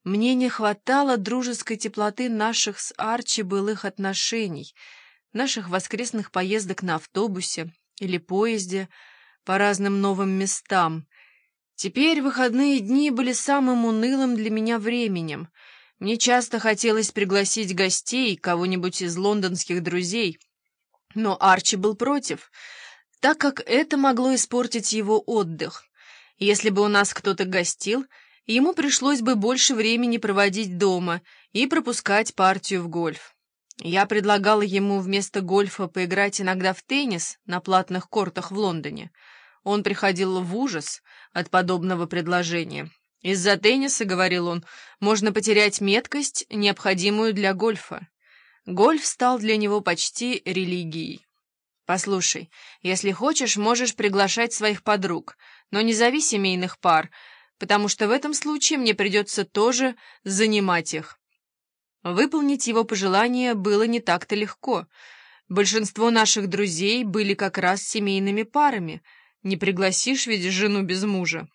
Мне не хватало дружеской теплоты наших с Арчи былых отношений, наших воскресных поездок на автобусе или поезде по разным новым местам. Теперь выходные дни были самым унылым для меня временем. Мне часто хотелось пригласить гостей, кого-нибудь из лондонских друзей, но Арчи был против, так как это могло испортить его отдых. Если бы у нас кто-то гостил, ему пришлось бы больше времени проводить дома и пропускать партию в гольф. Я предлагала ему вместо гольфа поиграть иногда в теннис на платных кортах в Лондоне. Он приходил в ужас от подобного предложения. «Из-за тенниса, — говорил он, — можно потерять меткость, необходимую для гольфа». Гольф стал для него почти религией. «Послушай, если хочешь, можешь приглашать своих подруг, но не зови семейных пар, потому что в этом случае мне придется тоже занимать их». Выполнить его пожелание было не так-то легко. Большинство наших друзей были как раз семейными парами. Не пригласишь ведь жену без мужа.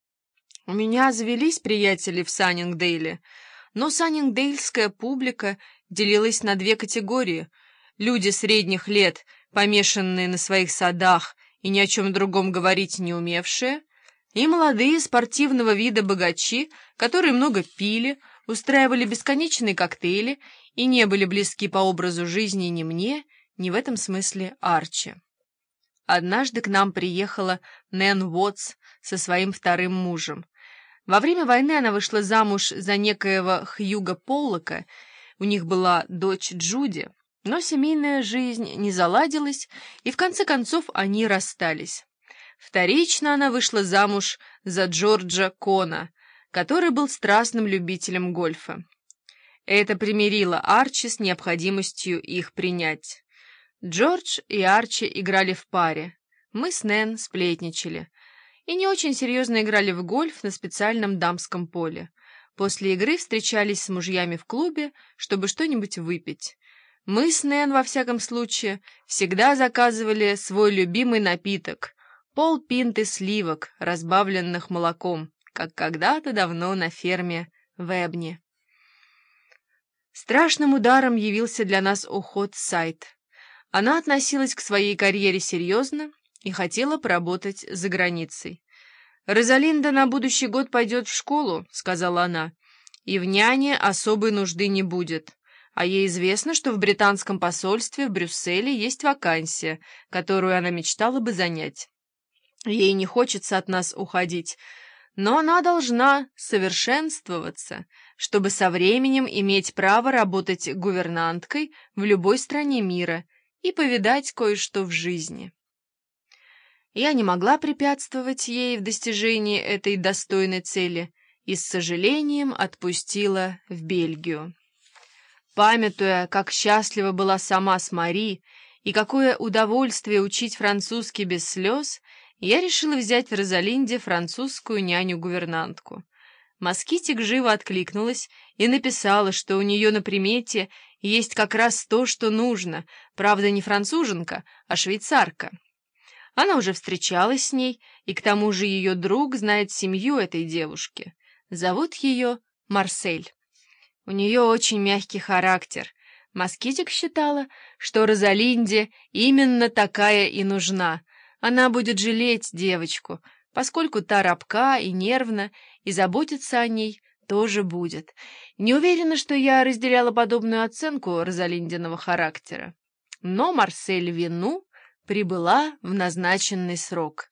У меня завелись приятели в Саннингдейле, но саннингдейльская публика делилась на две категории. Люди средних лет, помешанные на своих садах и ни о чем другом говорить не умевшие, и молодые спортивного вида богачи, которые много пили, устраивали бесконечные коктейли и не были близки по образу жизни ни мне, ни в этом смысле Арчи. Однажды к нам приехала Нэн Уотс со своим вторым мужем. Во время войны она вышла замуж за некоего Хьюга Поллока, у них была дочь Джуди, но семейная жизнь не заладилась, и в конце концов они расстались. Вторично она вышла замуж за Джорджа Кона, который был страстным любителем гольфа. Это примирило Арчи с необходимостью их принять. Джордж и Арчи играли в паре. Мы с Нэн сплетничали. И не очень серьезно играли в гольф на специальном дамском поле. После игры встречались с мужьями в клубе, чтобы что-нибудь выпить. Мы с Нэн, во всяком случае, всегда заказывали свой любимый напиток — полпинты сливок, разбавленных молоком, как когда-то давно на ферме в Эбни. Страшным ударом явился для нас уход Сайт. Она относилась к своей карьере серьезно и хотела поработать за границей. «Розалинда на будущий год пойдет в школу», — сказала она, — «и в няне особой нужды не будет. А ей известно, что в британском посольстве в Брюсселе есть вакансия, которую она мечтала бы занять. Ей не хочется от нас уходить, но она должна совершенствоваться, чтобы со временем иметь право работать гувернанткой в любой стране мира и повидать кое-что в жизни». Я не могла препятствовать ей в достижении этой достойной цели и с сожалением отпустила в Бельгию. Памятуя, как счастлива была сама с Мари и какое удовольствие учить французский без слез, я решила взять в Розалинде французскую няню-гувернантку. Москитик живо откликнулась и написала, что у нее на примете есть как раз то, что нужно, правда, не француженка, а швейцарка. Она уже встречалась с ней, и к тому же ее друг знает семью этой девушки. Зовут ее Марсель. У нее очень мягкий характер. Москитик считала, что Розалинде именно такая и нужна. Она будет жалеть девочку, поскольку та рабка и нервна, и заботиться о ней тоже будет. Не уверена, что я разделяла подобную оценку Розалиндиного характера. Но Марсель Вину прибыла в назначенный срок.